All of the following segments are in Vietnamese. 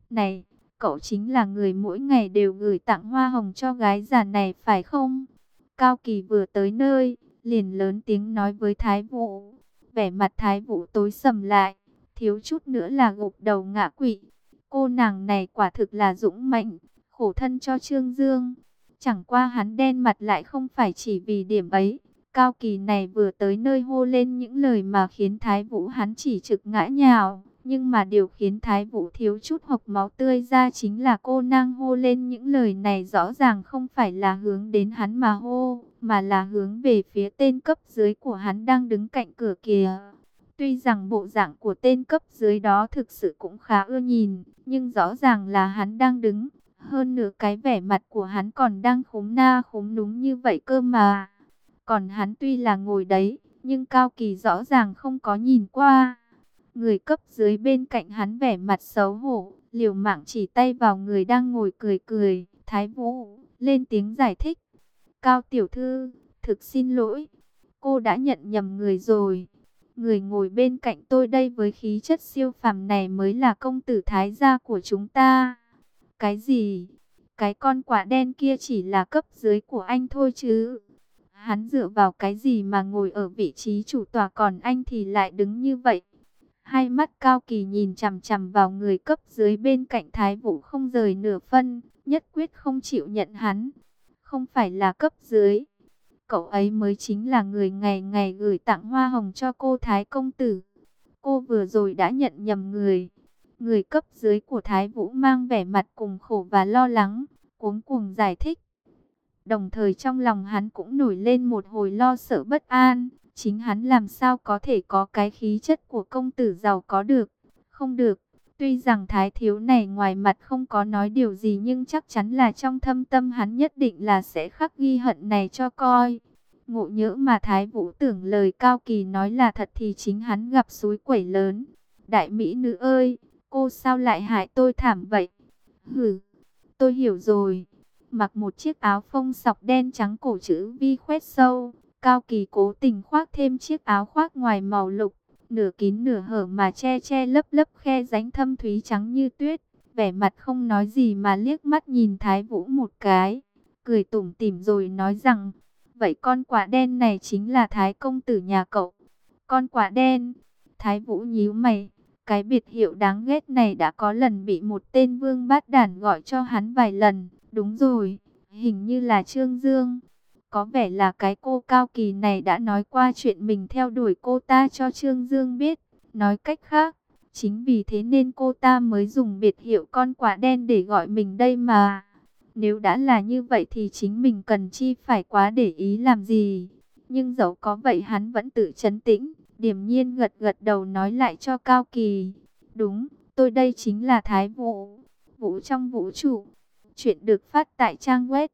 Này, cậu chính là người mỗi ngày đều gửi tặng hoa hồng cho gái già này phải không? Cao Kỳ vừa tới nơi, liền lớn tiếng nói với Thái Vũ. Vẻ mặt Thái Vũ tối sầm lại, thiếu chút nữa là gục đầu ngã quỵ. Cô nàng này quả thực là dũng mãnh, khổ thân cho Trương Dương. Chẳng qua hắn đen mặt lại không phải chỉ vì điểm ấy. Cao Kỳ này vừa tới nơi hô lên những lời mà khiến Thái Vũ hắn chỉ trực ngã nhào. Nhưng mà điều khiến Thái Vũ thiếu chút hộc máu tươi ra chính là cô nàng hô lên những lời này rõ ràng không phải là hướng đến hắn mà hô, mà là hướng về phía tên cấp dưới của hắn đang đứng cạnh cửa kìa. Tuy rằng bộ dạng của tên cấp dưới đó thực sự cũng khá ưa nhìn, nhưng rõ ràng là hắn đang đứng. Hơn nữa cái vẻ mặt của hắn còn đang khúm na khúm núm như vậy cơ mà. Còn hắn tuy là ngồi đấy, nhưng Cao Kỳ rõ ràng không có nhìn qua. Người cấp dưới bên cạnh hắn vẻ mặt xấu hổ, liều mạng chỉ tay vào người đang ngồi cười cười. Thái Vũ lên tiếng giải thích. Cao tiểu thư, thực xin lỗi, cô đã nhận nhầm người rồi. Người ngồi bên cạnh tôi đây với khí chất siêu phàm này mới là công tử Thái gia của chúng ta. Cái gì? Cái con quả đen kia chỉ là cấp dưới của anh thôi chứ. Hắn dựa vào cái gì mà ngồi ở vị trí chủ tọa còn anh thì lại đứng như vậy? Hai mắt Cao Kỳ nhìn chằm chằm vào người cấp dưới bên cạnh Thái Vũ không rời nửa phân, nhất quyết không chịu nhận hắn. Không phải là cấp dưới. Cậu ấy mới chính là người ngày ngày gửi tặng hoa hồng cho cô Thái công tử. Cô vừa rồi đã nhận nhầm người. Người cấp dưới của Thái Vũ mang vẻ mặt cùng khổ và lo lắng, cuống cuồng giải thích. Đồng thời trong lòng hắn cũng nổi lên một hồi lo sợ bất an. Chính hắn làm sao có thể có cái khí chất của công tử giàu có được. Không được. Tuy rằng Thái thiếu này ngoài mặt không có nói điều gì nhưng chắc chắn là trong thâm tâm hắn nhất định là sẽ khắc ghi hận này cho coi. Ngộ nhỡ mà Thái Vũ tưởng lời Cao Kỳ nói là thật thì chính hắn gặp xúi quẩy lớn. Đại mỹ nữ ơi, cô sao lại hại tôi thảm vậy? Hừ, tôi hiểu rồi. Mặc một chiếc áo phông sọc đen trắng cổ chữ V khoét sâu. Cao Kỳ cố tình khoác thêm chiếc áo khoác ngoài màu lục, nửa kín nửa hở mà che che lấp lấp khe rãnh thâm thúy trắng như tuyết. Vẻ mặt không nói gì mà liếc mắt nhìn Thái Vũ một cái, cười tủm tỉm rồi nói rằng, vậy con quả đen này chính là Thái công tử nhà cậu. Con quả đen? Thái Vũ nhíu mày, cái biệt hiệu đáng ghét này đã có lần bị một tên vương bát đản gọi cho hắn vài lần. Đúng rồi, hình như là Trương Dương. Có vẻ là cái cô Cao Kỳ này đã nói qua chuyện mình theo đuổi cô ta cho Trương Dương biết. Nói cách khác, chính vì thế nên cô ta mới dùng biệt hiệu con quả đen để gọi mình đây mà. Nếu đã là như vậy thì chính mình cần chi phải quá để ý làm gì. Nhưng dẫu có vậy hắn vẫn tự trấn tĩnh, điềm nhiên gật gật đầu nói lại cho Cao Kỳ. Đúng, tôi đây chính là Thái Vũ, Vũ trong vũ trụ. Chuyện được phát tại trang web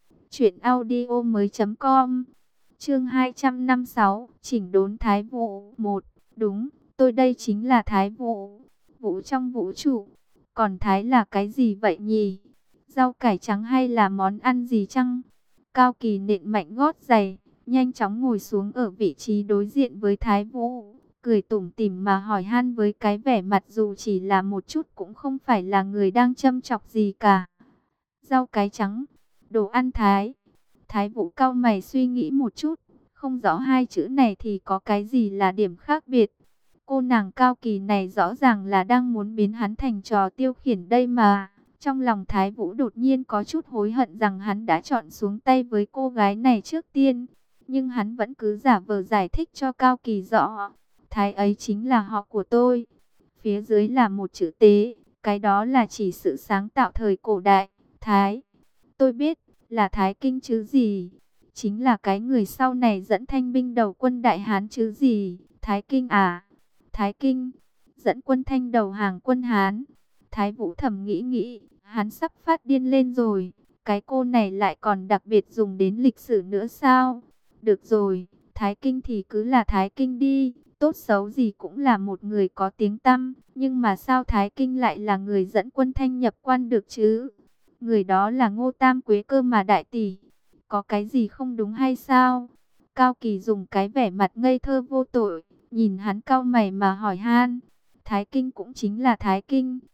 truyệnaudiomoi.com. Chương 256, chỉnh đốn Thái Vũ 1. Đúng, tôi đây chính là Thái Vũ, Vũ trong vũ trụ. Còn Thái là cái gì vậy nhỉ? Rau cải trắng hay là món ăn gì chăng? Cao Kỳ nện mạnh gót giày, nhanh chóng ngồi xuống ở vị trí đối diện với Thái Vũ, cười tủm tỉm mà hỏi han với cái vẻ mặt dù chỉ là một chút cũng không phải là người đang châm chọc gì cả. Rau cái trắng, đồ ăn Thái. Thái Vũ cau mày suy nghĩ một chút, không rõ hai chữ này thì có cái gì là điểm khác biệt. Cô nàng Cao Kỳ này rõ ràng là đang muốn biến hắn thành trò tiêu khiển đây mà. Trong lòng Thái Vũ đột nhiên có chút hối hận rằng hắn đã chọn xuống tay với cô gái này trước tiên. Nhưng hắn vẫn cứ giả vờ giải thích cho Cao Kỳ rõ. Thái ấy chính là họ của tôi. Phía dưới là một chữ tế, cái đó là chỉ sự sáng tạo thời cổ đại. Thái, tôi biết, là Thái Kinh chứ gì. Chính là cái người sau này dẫn thanh binh đầu quân Đại Hán chứ gì. Thái Kinh à? Thái Kinh, dẫn quân thanh đầu hàng quân Hán. Thái Vũ thầm nghĩ, hắn sắp phát điên lên rồi. Cái cô này lại còn đặc biệt dùng đến lịch sử nữa sao? Được rồi, Thái Kinh thì cứ là Thái Kinh đi. Tốt xấu gì cũng là một người có tiếng tăm. Nhưng mà sao Thái Kinh lại là người dẫn quân thanh nhập quan được chứ? Người đó là Ngô Tam Quế cơ mà đại tỷ. Có cái gì không đúng hay sao? Cao Kỳ dùng cái vẻ mặt ngây thơ vô tội, nhìn hắn cau mày mà hỏi han. Thái Kinh cũng chính là Thái Kinh,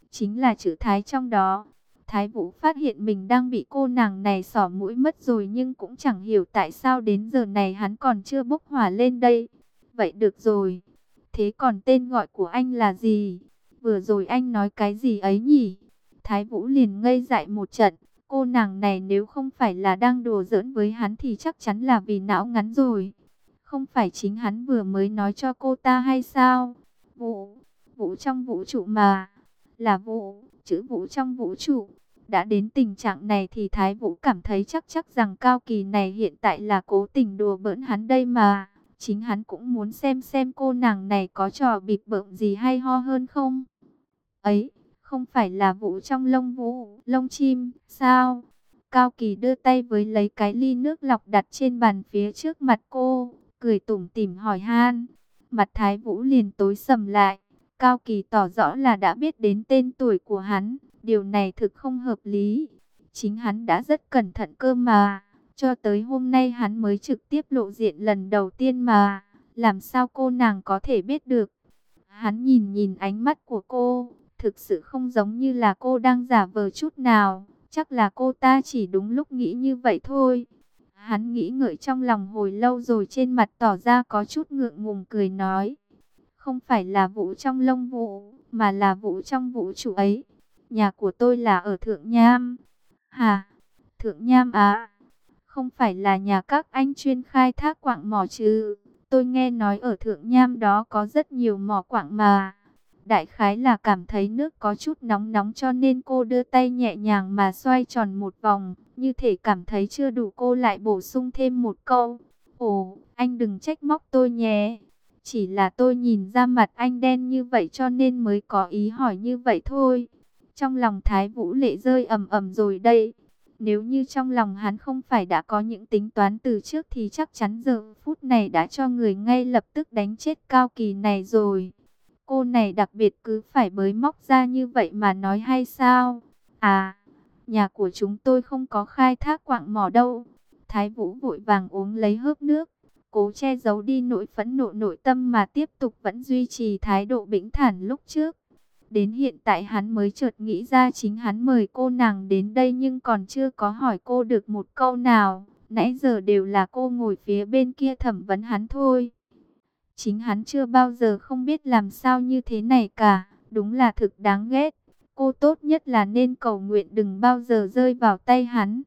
chính là chữ Thái trong đó. Thái Vũ phát hiện mình đang bị cô nàng này xỏ mũi mất rồi, nhưng cũng chẳng hiểu tại sao đến giờ này hắn còn chưa bốc hỏa lên đây. Vậy được rồi, thế còn tên gọi của anh là gì? Vừa rồi anh nói cái gì ấy nhỉ? Thái Vũ liền ngây dại một trận. Cô nàng này nếu không phải là đang đùa giỡn với hắn thì chắc chắn là vì não ngắn rồi. Không phải chính hắn vừa mới nói cho cô ta hay sao? Vũ, vũ trong vũ trụ mà. Là vũ, chữ vũ trong vũ trụ. Đã đến tình trạng này thì Thái Vũ cảm thấy chắc rằng Cao Kỳ này hiện tại là cố tình đùa bỡn hắn đây mà. Chính hắn cũng muốn xem cô nàng này có trò bịp bợm gì hay ho hơn không. Ấy, không phải là vũ trong lông vũ, lông chim, sao? Cao Kỳ đưa tay với lấy cái ly nước lọc đặt trên bàn phía trước mặt cô, cười tủm tỉm hỏi han. Mặt Thái Vũ liền tối sầm lại. Cao Kỳ tỏ rõ là đã biết đến tên tuổi của hắn, điều này thực không hợp lý. Chính hắn đã rất cẩn thận cơ mà, cho tới hôm nay hắn mới trực tiếp lộ diện lần đầu tiên mà, làm sao cô nàng có thể biết được? Hắn nhìn ánh mắt của cô, thực sự không giống như là cô đang giả vờ chút nào, chắc là cô ta chỉ đúng lúc nghĩ như vậy thôi. Hắn nghĩ ngợi trong lòng hồi lâu rồi trên mặt tỏ ra có chút ngượng ngùng cười nói. Không phải là vũ trong lông vũ, mà là vũ trong vũ trụ ấy. Nhà của tôi là ở Thượng Nham. Hả? Thượng Nham à? Không phải là nhà các anh chuyên khai thác quạng mỏ chứ? Tôi nghe nói ở Thượng Nham đó có rất nhiều mỏ quạng mà. Đại khái là cảm thấy nước có chút nóng nóng cho nên cô đưa tay nhẹ nhàng mà xoay tròn một vòng. Như thể cảm thấy chưa đủ cô lại bổ sung thêm một câu. Ồ, anh đừng trách móc tôi nhé. Chỉ là tôi nhìn ra mặt anh đen như vậy cho nên mới có ý hỏi như vậy thôi. Trong lòng Thái Vũ lệ rơi ầm ầm rồi đây. Nếu như trong lòng hắn không phải đã có những tính toán từ trước thì chắc chắn giờ phút này đã cho người ngay lập tức đánh chết Cao Kỳ này rồi. Cô này đặc biệt cứ phải bới móc ra như vậy mà nói hay sao? À, nhà của chúng tôi không có khai thác quạng mỏ đâu. Thái Vũ vội vàng uống lấy hớp nước, cố che giấu đi nỗi phẫn nộ nội tâm mà tiếp tục vẫn duy trì thái độ bĩnh thản lúc trước. Đến hiện tại hắn mới chợt nghĩ ra chính hắn mời cô nàng đến đây nhưng còn chưa có hỏi cô được một câu nào. Nãy giờ đều là cô ngồi phía bên kia thẩm vấn hắn thôi. Chính hắn chưa bao giờ không biết làm sao như thế này cả. Đúng là thực đáng ghét. Cô tốt nhất là nên cầu nguyện đừng bao giờ rơi vào tay hắn.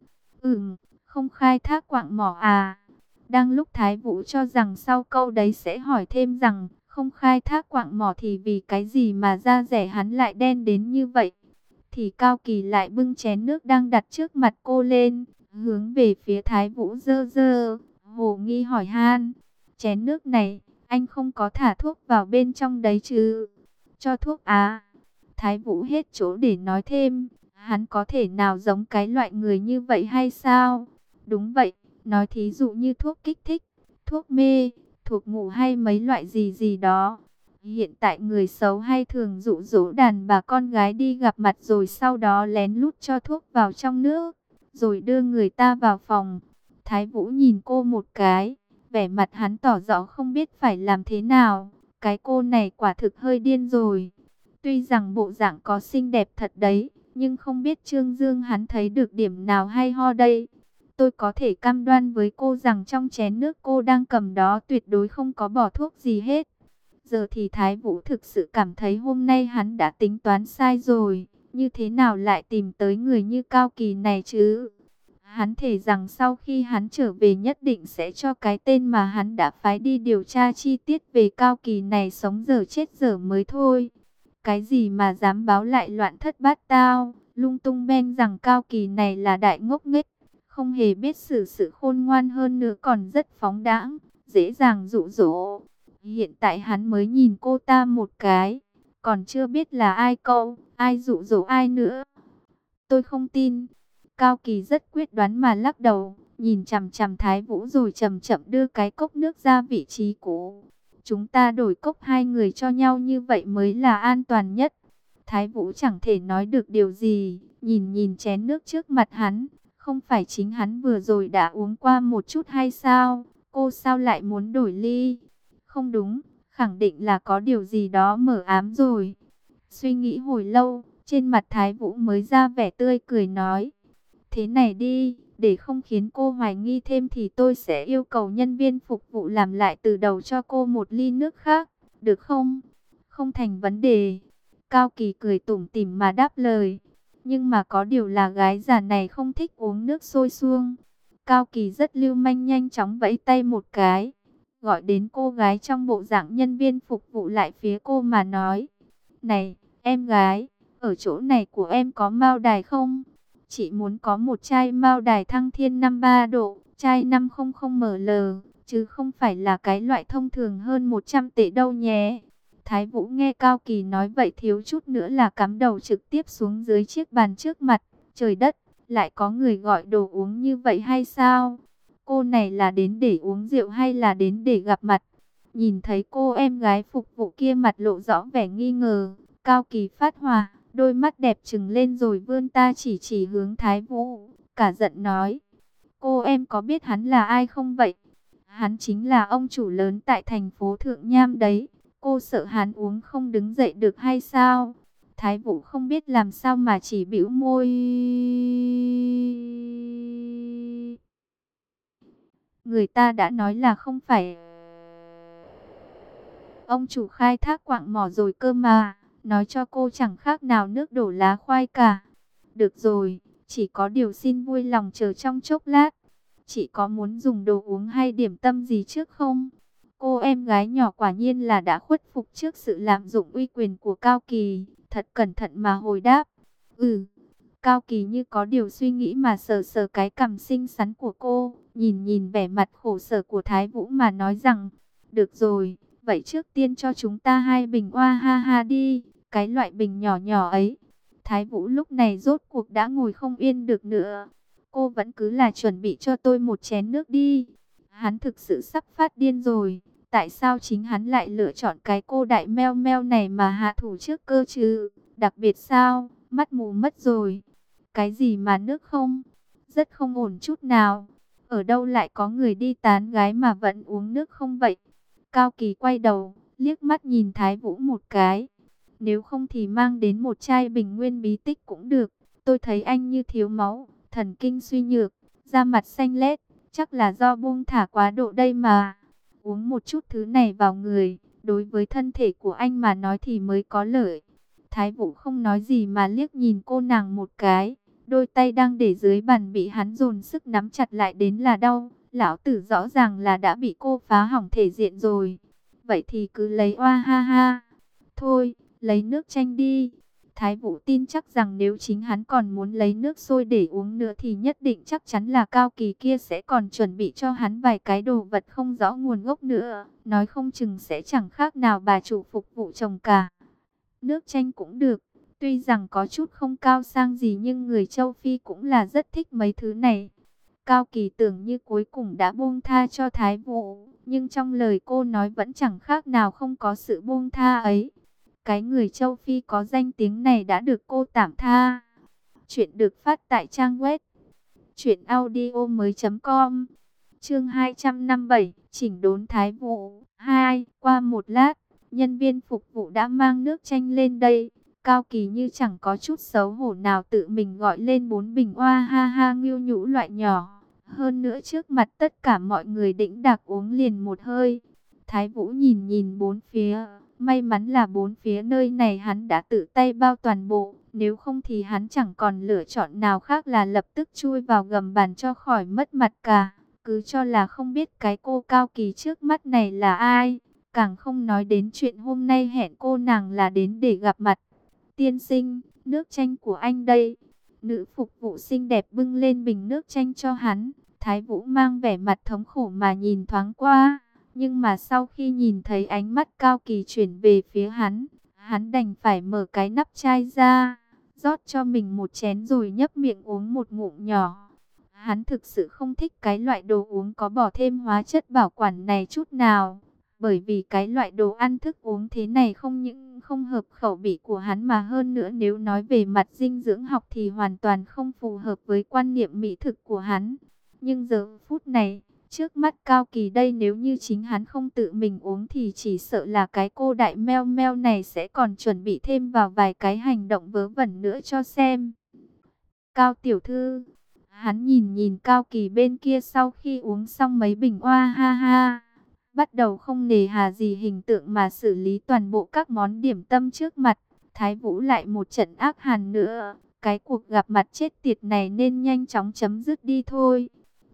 Không khai thác quạng mỏ à? Đang lúc Thái Vũ cho rằng sau câu đấy sẽ hỏi thêm rằng không khai thác quạng mỏ thì vì cái gì mà da rẻ hắn lại đen đến như vậy. Thì Cao Kỳ lại bưng chén nước đang đặt trước mặt cô lên, hướng về phía Thái Vũ dơ dơ, hồ nghi hỏi han. Chén nước này, anh không có thả thuốc vào bên trong đấy chứ? Cho thuốc à? Thái Vũ hết chỗ để nói thêm, hắn có thể nào giống cái loại người như vậy hay sao? Đúng vậy, nói thí dụ như thuốc kích thích, thuốc mê, thuộc ngủ hay mấy loại gì gì đó. Hiện tại người xấu hay thường dụ dỗ đàn bà con gái đi gặp mặt rồi sau đó lén lút cho thuốc vào trong nước, rồi đưa người ta vào phòng. Thái Vũ nhìn cô một cái, vẻ mặt hắn tỏ rõ không biết phải làm thế nào. Cái cô này quả thực hơi điên rồi. Tuy rằng bộ dạng có xinh đẹp thật đấy, nhưng không biết Trương Dương hắn thấy được điểm nào hay ho đây. Tôi có thể cam đoan với cô rằng trong chén nước cô đang cầm đó tuyệt đối không có bỏ thuốc gì hết. Giờ thì Thái Vũ thực sự cảm thấy hôm nay hắn đã tính toán sai rồi. Như thế nào lại tìm tới người như Cao Kỳ này chứ? Hắn thề rằng sau khi hắn trở về nhất định sẽ cho cái tên mà hắn đã phái đi điều tra chi tiết về Cao Kỳ này sống dở chết dở mới thôi. Cái gì mà dám báo lại loạn thất bát tao, lung tung ben rằng Cao Kỳ này là đại ngốc nghếch, không hề biết xử sự khôn ngoan hơn nữa còn rất phóng đãng, dễ dàng dụ dỗ. Hiện tại hắn mới nhìn cô ta một cái, còn chưa biết là ai câu, ai dụ dỗ ai nữa. Tôi không tin. Cao Kỳ rất quyết đoán mà lắc đầu, nhìn chằm chằm Thái Vũ rồi chậm chậm đưa cái cốc nước ra vị trí cũ. Chúng ta đổi cốc hai người cho nhau như vậy mới là an toàn nhất. Thái Vũ chẳng thể nói được điều gì, nhìn chén nước trước mặt hắn. Không phải chính hắn vừa rồi đã uống qua một chút hay sao? Cô sao lại muốn đổi ly? Không đúng, khẳng định là có điều gì đó mờ ám rồi. Suy nghĩ hồi lâu, Trên mặt Thái Vũ mới ra vẻ tươi cười nói, thế này đi, để không khiến cô hoài nghi thêm thì tôi sẽ yêu cầu nhân viên phục vụ làm lại từ đầu cho cô một ly nước khác, được không? Không thành vấn đề. Cao Kỳ cười tủm tỉm mà đáp lời. Nhưng mà có điều là gái già này không thích uống nước sôi suông. Cao Kỳ rất lưu manh, nhanh chóng vẫy tay một cái, gọi đến cô gái trong bộ dạng nhân viên phục vụ lại phía cô mà nói, này, em gái, ở chỗ này của em có mao đài không? Chị muốn có một chai mao đài Thăng Thiên 53 độ, chai 500 ml, chứ không phải là cái loại thông thường hơn 100 tệ đâu nhé. Thái Vũ nghe Cao Kỳ nói vậy thiếu chút nữa là cắm đầu trực tiếp xuống dưới chiếc bàn trước mặt. Trời đất, lại có người gọi đồ uống như vậy hay sao? Cô này là đến để uống rượu hay là đến để gặp mặt? Nhìn thấy cô em gái phục vụ kia mặt lộ rõ vẻ nghi ngờ, Cao Kỳ phát hỏa, đôi mắt đẹp trừng lên rồi vươn ta chỉ hướng Thái Vũ, cả giận nói, cô em có biết hắn là ai không vậy? Hắn chính là ông chủ lớn tại thành phố Thượng Nham đấy, cô sợ hắn uống không đứng dậy được hay sao? Thái Vũ không biết làm sao mà chỉ bĩu môi. Người ta đã nói là không phải ông chủ khai thác quạng mỏ rồi cơ mà, nói cho cô chẳng khác nào nước đổ lá khoai cả. Được rồi, chỉ có điều xin vui lòng chờ trong chốc lát. Chị có muốn dùng đồ uống hay điểm tâm gì trước không? Cô em gái nhỏ quả nhiên là đã khuất phục trước sự lạm dụng uy quyền của Cao Kỳ, thật cẩn thận mà hồi đáp. Ừ. Cao Kỳ như có điều suy nghĩ mà sờ sờ cái cằm xinh xắn của cô, nhìn nhìn vẻ mặt khổ sở của Thái Vũ mà nói rằng, được rồi, vậy trước tiên cho chúng ta 2 bình oa ha ha đi, cái loại bình nhỏ nhỏ ấy. Thái Vũ lúc này rốt cuộc đã ngồi không yên được nữa. Cô vẫn cứ là chuẩn bị cho tôi một chén nước đi. Hắn thực sự sắp phát điên rồi. Tại sao chính hắn lại lựa chọn cái cô đại meo meo này mà hạ thủ trước cơ chứ? Đặc biệt sao? Mắt mù mất rồi. Cái gì mà nước không? Rất không ổn chút nào. Ở đâu lại có người đi tán gái mà vẫn uống nước không vậy? Cao Kỳ quay đầu, liếc mắt nhìn Thái Vũ một cái. Nếu không thì mang đến một chai bình nguyên bí tích cũng được. Tôi thấy anh như thiếu máu, thần kinh suy nhược, da mặt xanh lét, chắc là do buông thả quá độ đây mà. Uống một chút thứ này vào người, đối với thân thể của anh mà nói thì mới có lợi. Thái Vũ không nói gì mà liếc nhìn cô nàng một cái. Đôi tay đang để dưới bàn bị hắn dồn sức nắm chặt lại đến là đau. Lão tử rõ ràng là đã bị cô phá hỏng thể diện rồi. Vậy thì cứ lấy oa ha ha. Thôi, lấy nước chanh đi. Thái Vũ tin chắc rằng nếu chính hắn còn muốn lấy nước sôi để uống nữa thì nhất định chắc chắn là Cao Kỳ kia sẽ còn chuẩn bị cho hắn vài cái đồ vật không rõ nguồn gốc nữa. Nói không chừng sẽ chẳng khác nào bà chủ phục vụ chồng cả. Nước chanh cũng được. Tuy rằng có chút không cao sang gì nhưng người châu Phi cũng là rất thích mấy thứ này. Cao Kỳ tưởng như cuối cùng đã buông tha cho Thái Vũ, nhưng trong lời cô nói vẫn chẳng khác nào không có sự buông tha ấy. Cái người châu Phi có danh tiếng này đã được cô tạm tha. Chuyện được phát tại trang web truyệnaudiomoi.com. Chương 257, chỉnh đốn Thái Vũ 2. Qua một lát, nhân viên phục vụ đã mang nước chanh lên đây. Cao Kỳ như chẳng có chút xấu hổ nào tự mình gọi lên 4 bình oa ha ha nghiêu nhũ loại nhỏ. Hơn nữa trước mặt tất cả mọi người đĩnh đạc uống liền một hơi. Thái Vũ nhìn nhìn bốn phía. May mắn là bốn phía nơi này hắn đã tự tay bao toàn bộ. Nếu không thì hắn chẳng còn lựa chọn nào khác là lập tức chui vào gầm bàn cho khỏi mất mặt cả. Cứ cho là không biết cái cô Cao Kỳ trước mắt này là ai. Càng không nói đến chuyện hôm nay hẹn cô nàng là đến để gặp mặt. Tiên sinh, nước chanh của anh đây. Nữ phục vụ xinh đẹp bưng lên bình nước chanh cho hắn. Thái Vũ mang vẻ mặt thống khổ mà nhìn thoáng qua. Nhưng mà sau khi nhìn thấy ánh mắt Cao Kỳ chuyển về phía hắn, hắn đành phải mở cái nắp chai ra, rót cho mình một chén rồi nhấp miệng uống một ngụm nhỏ. Hắn thực sự không thích cái loại đồ uống có bỏ thêm hóa chất bảo quản này chút nào. Bởi vì cái loại đồ ăn thức uống thế này không những không hợp khẩu vị của hắn mà hơn nữa nếu nói về mặt dinh dưỡng học thì hoàn toàn không phù hợp với quan niệm mỹ thực của hắn. Nhưng giờ phút này, Trước mắt Cao Kỳ đây, nếu như chính hắn không tự mình uống thì chỉ sợ là cái cô đại meo meo này sẽ còn chuẩn bị thêm vào vài cái hành động vớ vẩn nữa cho xem. Cao tiểu thư, hắn nhìn nhìn Cao Kỳ bên kia sau khi uống xong mấy bình oa ha ha, bắt đầu không nề hà gì hình tượng mà xử lý toàn bộ các món điểm tâm trước mặt. Thái Vũ lại một trận ác hàn nữa, cái cuộc gặp mặt chết tiệt này nên nhanh chóng chấm dứt đi thôi.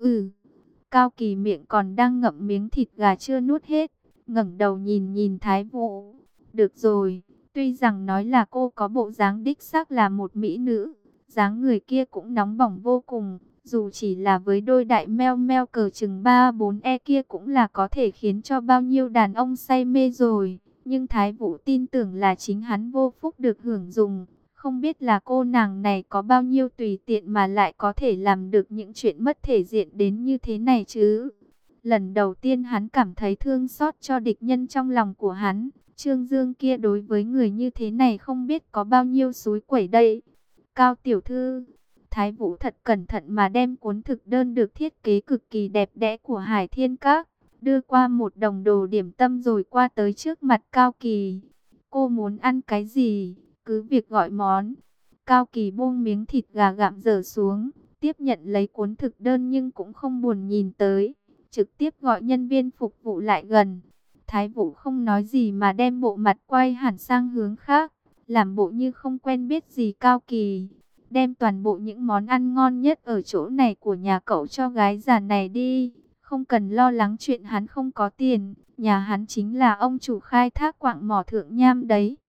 Cao Kỳ miệng còn đang ngậm miếng thịt gà chưa nuốt hết, ngẩng đầu nhìn nhìn Thái Vũ. Được rồi, tuy rằng nói là cô có bộ dáng đích xác là một mỹ nữ, dáng người kia cũng nóng bỏng vô cùng, dù chỉ là với đôi đại meo meo cỡ chừng 3-4 kia cũng là có thể khiến cho bao nhiêu đàn ông say mê rồi. Nhưng Thái Vũ tin tưởng là chính hắn vô phúc được hưởng dùng. Không biết là cô nàng này có bao nhiêu tùy tiện mà lại có thể làm được những chuyện mất thể diện đến như thế này chứ. Lần đầu tiên hắn cảm thấy thương xót cho địch nhân trong lòng của hắn. Trương Dương kia đối với người như thế này không biết có bao nhiêu xúi quẩy đây. Cao tiểu thư, Thái Vũ thật cẩn thận mà đem cuốn thực đơn được thiết kế cực kỳ đẹp đẽ của Hải Thiên Các đưa qua một đồng đồ điểm tâm rồi qua tới trước mặt Cao Kỳ. Cô muốn ăn cái gì? Cứ việc gọi món. Cao Kỳ buông miếng thịt gà gặm dở xuống, tiếp nhận lấy cuốn thực đơn nhưng cũng không buồn nhìn tới, trực tiếp gọi nhân viên phục vụ lại gần. Thái Vũ không nói gì mà đem bộ mặt quay hẳn sang hướng khác, làm bộ như không quen biết gì Cao Kỳ. Đem toàn bộ những món ăn ngon nhất ở chỗ này của nhà cậu cho gái già này đi. Không cần lo lắng chuyện hắn không có tiền, nhà hắn chính là ông chủ khai thác quặng mỏ thượng nham đấy.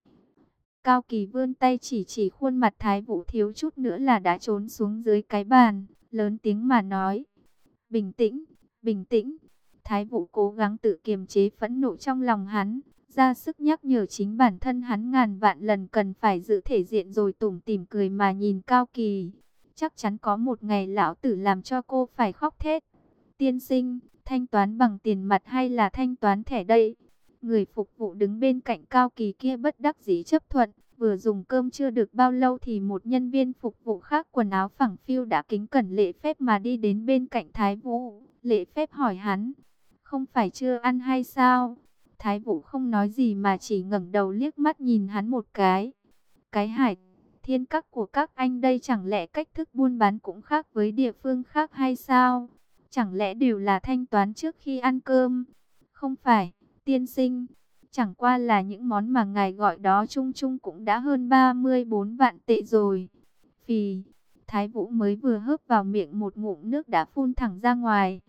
Cao Kỳ vươn tay chỉ khuôn mặt Thái Vũ thiếu chút nữa là đã trốn xuống dưới cái bàn, lớn tiếng mà nói. Bình tĩnh, bình tĩnh. Thái Vũ cố gắng tự kiềm chế phẫn nộ trong lòng hắn, ra sức nhắc nhở chính bản thân hắn ngàn vạn lần cần phải giữ thể diện rồi tủm tỉm cười mà nhìn Cao Kỳ. Chắc chắn có một ngày lão tử làm cho cô phải khóc thét. Tiên sinh, thanh toán bằng tiền mặt hay là thanh toán thẻ đây? Người phục vụ đứng bên cạnh Cao Kỳ kia bất đắc dĩ chấp thuận. Vừa dùng cơm chưa được bao lâu thì một nhân viên phục vụ khác quần áo phẳng phiu đã kính cẩn lễ phép mà đi đến bên cạnh Thái Vũ. Lễ phép hỏi hắn, không phải chưa ăn hay sao? Thái Vũ không nói gì mà chỉ ngẩng đầu liếc mắt nhìn hắn một cái. Cái Hải Thiên Các của các anh đây chẳng lẽ cách thức buôn bán cũng khác với địa phương khác hay sao? Chẳng lẽ đều là thanh toán trước khi ăn cơm? Không phải, tiên sinh. Chẳng qua là những món mà ngài gọi đó chung chung cũng đã hơn 34 vạn tệ rồi. Phì, Thái Vũ mới vừa hớp vào miệng một ngụm nước đã phun thẳng ra ngoài.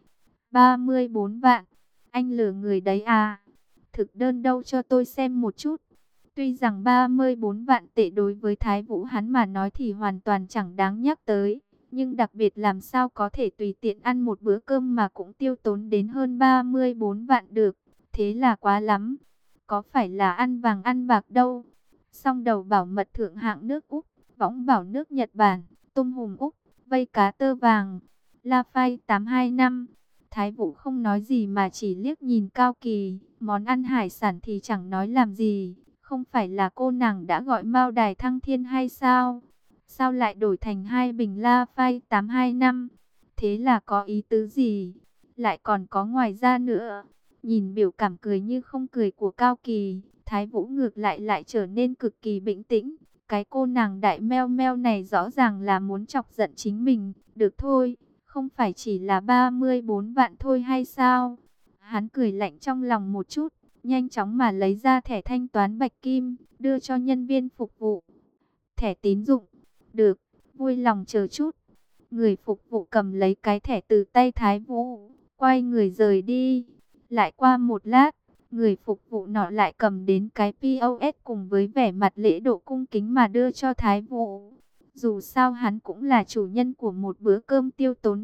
34 vạn, anh lừa người đấy à? Thực đơn đâu cho tôi xem một chút. Tuy rằng 34 vạn tệ đối với Thái Vũ hắn mà nói thì hoàn toàn chẳng đáng nhắc tới. Nhưng đặc biệt làm sao có thể tùy tiện ăn một bữa cơm mà cũng tiêu tốn đến hơn 34 vạn được. Thế là quá lắm. Có phải là ăn vàng ăn bạc đâu. Song đầu bảo mật thượng hạng nước Úc, võng bảo nước Nhật Bản, tôm hùm Úc, vây cá tơ vàng, La Phai 825. Thái Vũ không nói gì mà chỉ liếc nhìn Cao Kỳ. Món ăn hải sản thì chẳng nói làm gì. Không phải là cô nàng đã gọi Mao Đài Thăng Thiên hay sao? Sao lại đổi thành 2 bình La Phai 825? Thế là có ý tứ gì? Lại còn có ngoài ra nữa. Nhìn biểu cảm cười như không cười của Cao Kỳ, Thái Vũ ngược lại trở nên cực kỳ bình tĩnh. Cái cô nàng đại meo meo này rõ ràng là muốn chọc giận chính mình. Được thôi, không phải chỉ là 34 vạn thôi hay sao? Hắn cười lạnh trong lòng một chút, nhanh chóng mà lấy ra thẻ thanh toán bạch kim, đưa cho nhân viên phục vụ. Thẻ tín dụng, được, vui lòng chờ chút. Người phục vụ cầm lấy cái thẻ từ tay Thái Vũ, quay người rời đi. Lại qua một lát, người phục vụ nọ lại cầm đến cái POS cùng với vẻ mặt lễ độ cung kính mà đưa cho Thái Vũ. Dù sao hắn cũng là chủ nhân của một bữa cơm tiêu tốn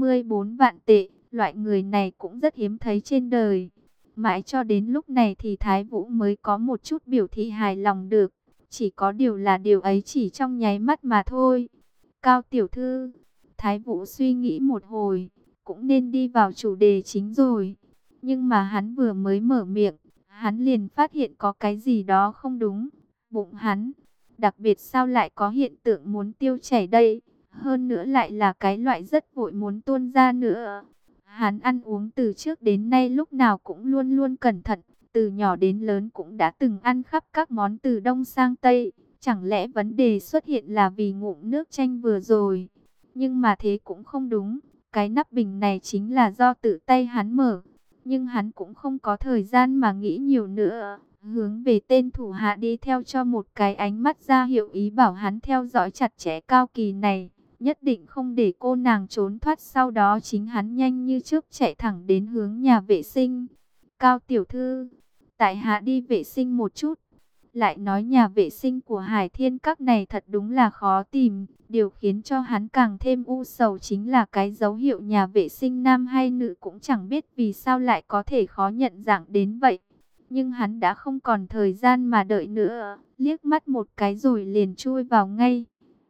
34 vạn tệ, loại người này cũng rất hiếm thấy trên đời. Mãi cho đến lúc này thì Thái Vũ mới có một chút biểu thị hài lòng được. Chỉ có điều là điều ấy chỉ trong nháy mắt mà thôi. Cao tiểu thư, Thái Vũ suy nghĩ một hồi, cũng nên đi vào chủ đề chính rồi. Nhưng mà hắn vừa mới mở miệng, hắn liền phát hiện có cái gì đó không đúng. Bụng hắn, đặc biệt sao lại có hiện tượng muốn tiêu chảy đây? Hơn nữa lại là cái loại rất vội muốn tuôn ra nữa. Hắn ăn uống từ trước đến nay lúc nào cũng luôn luôn cẩn thận, từ nhỏ đến lớn cũng đã từng ăn khắp các món từ Đông sang Tây. Chẳng lẽ vấn đề xuất hiện là vì ngụm nước chanh vừa rồi? Nhưng mà thế cũng không đúng, cái nắp bình này chính là do tự tay hắn mở. Nhưng hắn cũng không có thời gian mà nghĩ nhiều nữa, hướng về tên thủ hạ đi theo cho một cái ánh mắt ra hiệu ý bảo hắn theo dõi chặt chẽ Cao Kỳ này, nhất định không để cô nàng trốn thoát. Sau đó chính hắn nhanh như chớp chạy thẳng đến hướng nhà vệ sinh. Cao tiểu thư, tại hạ đi vệ sinh một chút. Lại nói nhà vệ sinh của Hải Thiên Các này thật đúng là khó tìm. Điều khiến cho hắn càng thêm u sầu chính là cái dấu hiệu nhà vệ sinh nam hay nữ cũng chẳng biết vì sao lại có thể khó nhận dạng đến vậy. Nhưng hắn đã không còn thời gian mà đợi nữa, liếc mắt một cái rồi liền chui vào ngay.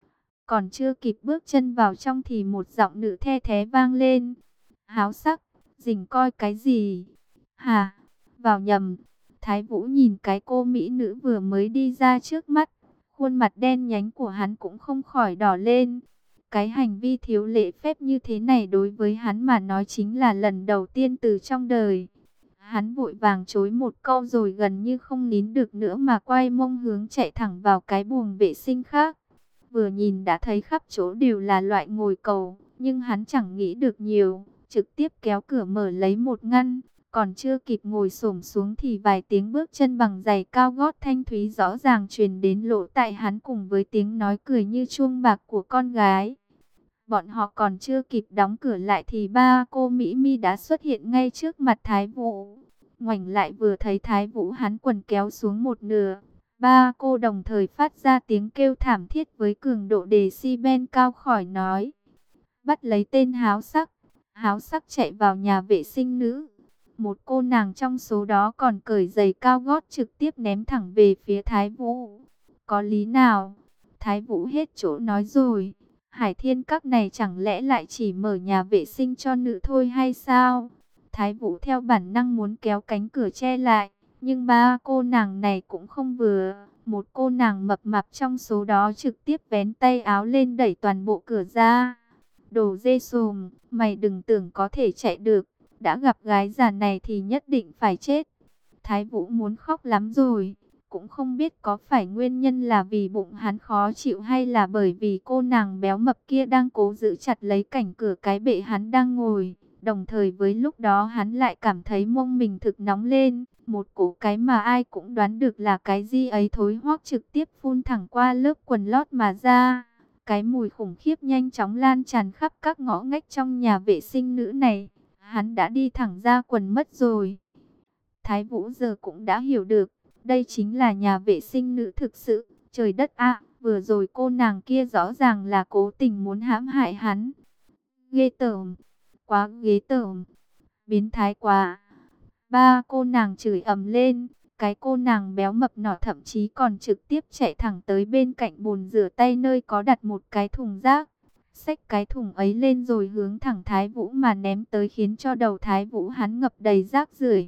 Còn chưa kịp bước chân vào trong thì một giọng nữ the thé vang lên. Háo sắc, rình coi cái gì? Hà, vào nhầm. Thái Vũ nhìn cái cô mỹ nữ vừa mới đi ra trước mắt, khuôn mặt đen nhánh của hắn cũng không khỏi đỏ lên. Cái hành vi thiếu lễ phép như thế này đối với hắn mà nói chính là lần đầu tiên từ trong đời. Hắn vội vàng chối một câu rồi gần như không nín được nữa mà quay mông hướng chạy thẳng vào cái buồng vệ sinh khác. Vừa nhìn đã thấy khắp chỗ đều là loại ngồi cầu, nhưng hắn chẳng nghĩ được nhiều, trực tiếp kéo cửa mở lấy một ngăn. Còn chưa kịp ngồi xổm xuống thì vài tiếng bước chân bằng giày cao gót thanh thúy rõ ràng truyền đến lỗ tai hắn cùng với tiếng nói cười như chuông bạc của con gái. Bọn họ còn chưa kịp đóng cửa lại thì ba cô Mỹ Mi đã xuất hiện ngay trước mặt Thái Vũ. Ngoảnh lại vừa thấy Thái Vũ hắn quần kéo xuống một nửa. Ba cô đồng thời phát ra tiếng kêu thảm thiết với cường độ decibel cao khỏi nói. Bắt lấy tên háo sắc chạy vào nhà vệ sinh nữ. Một cô nàng trong số đó còn cởi giày cao gót trực tiếp ném thẳng về phía Thái Vũ. Có lý nào? Thái Vũ hết chỗ nói rồi. Hải Thiên Các này chẳng lẽ lại chỉ mở nhà vệ sinh cho nữ thôi hay sao? Thái Vũ theo bản năng muốn kéo cánh cửa che lại. Nhưng ba cô nàng này cũng không vừa. Một cô nàng mập mạp trong số đó trực tiếp vén tay áo lên đẩy toàn bộ cửa ra. Đồ dê sồm, mày đừng tưởng có thể chạy được. Đã gặp gái già này thì nhất định phải chết. Thái Vũ muốn khóc lắm rồi. Cũng không biết có phải nguyên nhân là vì bụng hắn khó chịu hay là bởi vì cô nàng béo mập kia đang cố giữ chặt lấy cảnh cửa cái bệ hắn đang ngồi. Đồng thời với lúc đó hắn lại cảm thấy mông mình thực nóng lên. Một cỗ cái mà ai cũng đoán được là cái gì ấy thối hoắc trực tiếp phun thẳng qua lớp quần lót mà ra. Cái mùi khủng khiếp nhanh chóng lan tràn khắp các ngõ ngách trong nhà vệ sinh nữ này. Hắn đã đi thẳng ra quần mất rồi. Thái Vũ giờ cũng đã hiểu được. Đây chính là nhà vệ sinh nữ thực sự. Trời đất ạ, vừa rồi cô nàng kia rõ ràng là cố tình muốn hãm hại hắn. Ghê tởm, quá ghê tởm, biến thái quá. Ba cô nàng chửi ầm lên. Cái cô nàng béo mập nọ thậm chí còn trực tiếp chạy thẳng tới bên cạnh bồn rửa tay nơi có đặt một cái thùng rác. Xách cái thùng ấy lên rồi hướng thẳng Thái Vũ mà ném tới khiến cho đầu Thái Vũ hắn ngập đầy rác rưởi.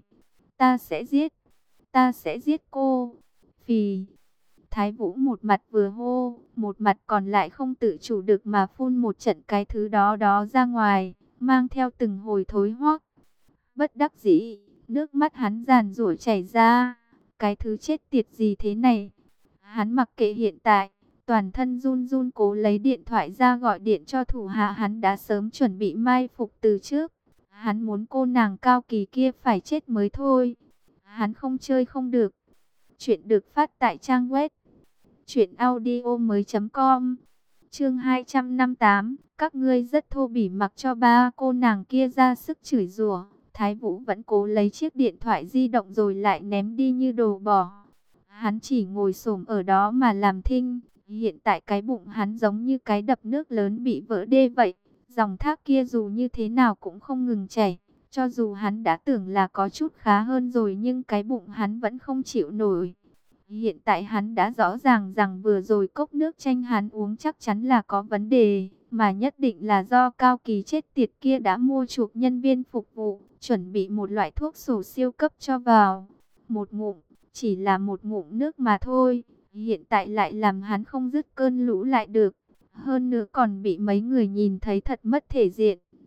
Ta sẽ giết cô. Phì. Thái Vũ một mặt vừa hô, một mặt còn lại không tự chủ được mà phun một trận cái thứ đó đó ra ngoài, mang theo từng hồi thối hoắc. Bất đắc dĩ, nước mắt hắn giàn giụa chảy ra. Cái thứ chết tiệt gì thế này? Hắn mặc kệ hiện tại, toàn thân run run cố lấy điện thoại ra gọi điện cho thủ hạ hắn đã sớm chuẩn bị mai phục từ trước. Hắn muốn cô nàng Cao Kỳ kia phải chết mới thôi. Hắn không chơi không được. Chuyện được phát tại trang web truyệnaudiomoi.com. Chương 258, các ngươi rất thô bỉ mặc cho ba cô nàng kia ra sức chửi rủa. Thái Vũ vẫn cố lấy chiếc điện thoại di động rồi lại ném đi như đồ bỏ. Hắn chỉ ngồi xổm ở đó mà làm thinh. Hiện tại cái bụng hắn giống như cái đập nước lớn bị vỡ đê vậy. Dòng thác kia dù như thế nào cũng không ngừng chảy. Cho dù hắn đã tưởng là có chút khá hơn rồi nhưng cái bụng hắn vẫn không chịu nổi. Hiện tại hắn đã rõ ràng rằng vừa rồi cốc nước chanh hắn uống chắc chắn là có vấn đề. Mà nhất định là do Cao Kỳ chết tiệt kia đã mua chuộc nhân viên phục vụ. Chuẩn bị một loại thuốc sổ siêu cấp cho vào. Một ngụm, chỉ là một ngụm nước mà thôi. Hiện tại lại làm hắn không dứt cơn lũ lại được. Hơn nữa còn bị mấy người nhìn thấy thật mất thể diện.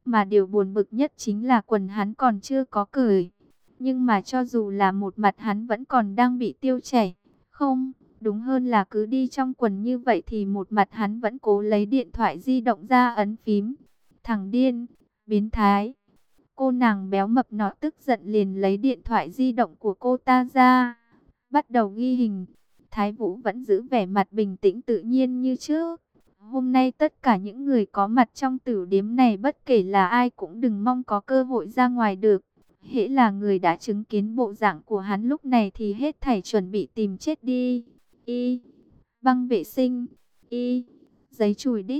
Mà điều buồn bực nhất chính là quần hắn còn chưa có cởi. Nhưng mà cho dù là một mặt hắn vẫn còn đang bị tiêu chảy. Không, đúng hơn là cứ đi trong quần như vậy thì một mặt hắn vẫn cố lấy điện thoại di động ra ấn phím. Thằng điên, biến thái. Cô nàng béo mập nọ tức giận liền lấy điện thoại di động của cô ta ra, bắt đầu ghi hình. Thái Vũ vẫn giữ vẻ mặt bình tĩnh tự nhiên như trước. Hôm nay tất cả những người có mặt trong tửu điếm này bất kể là ai cũng đừng mong có cơ hội ra ngoài được. Hễ là người đã chứng kiến bộ dạng của hắn lúc này thì hết thảy chuẩn bị tìm chết đi. Y, băng vệ sinh, y, giấy chùi đít.